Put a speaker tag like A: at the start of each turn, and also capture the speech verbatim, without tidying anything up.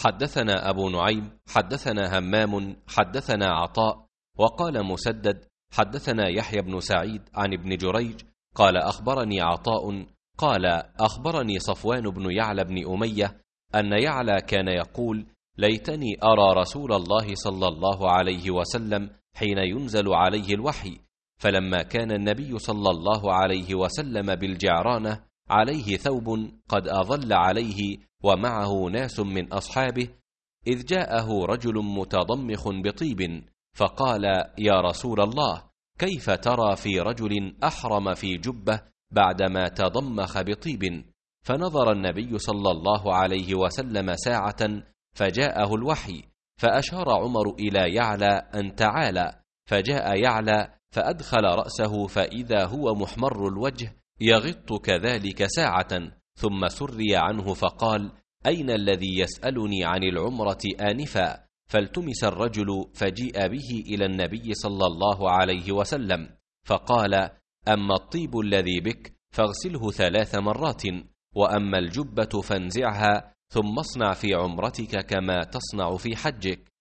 A: حدثنا أبو نعيم حدثنا همام حدثنا عطاء وقال مسدد حدثنا يحيى بن سعيد عن ابن جريج قال أخبرني عطاء قال أخبرني صفوان بن يعلى بن أمية أن يعلى كان يقول ليتني أرى رسول الله صلى الله عليه وسلم حين ينزل عليه الوحي، فلما كان النبي صلى الله عليه وسلم بالجعرانة عليه ثوب قد أظل عليه ومعه ناس من أصحابه، إذ جاءه رجل متضمخ بطيب فقال يا رسول الله كيف ترى في رجل أحرم في جبة بعدما تضمخ بطيب؟ فنظر النبي صلى الله عليه وسلم ساعة فجاءه الوحي، فأشار عمر إلى يعلى أن تعالى، فجاء يعلى فأدخل رأسه فإذا هو محمر الوجه يغط كذلك ساعة، ثم سري عنه فقال أين الذي يسألني عن العمرة آنفا؟ فالتمس الرجل فجيء به إلى النبي صلى الله عليه وسلم فقال أما الطيب الذي بك فاغسله ثلاث مرات، وأما الجبة فانزعها ثم اصنع في عمرتك كما تصنع في حجك.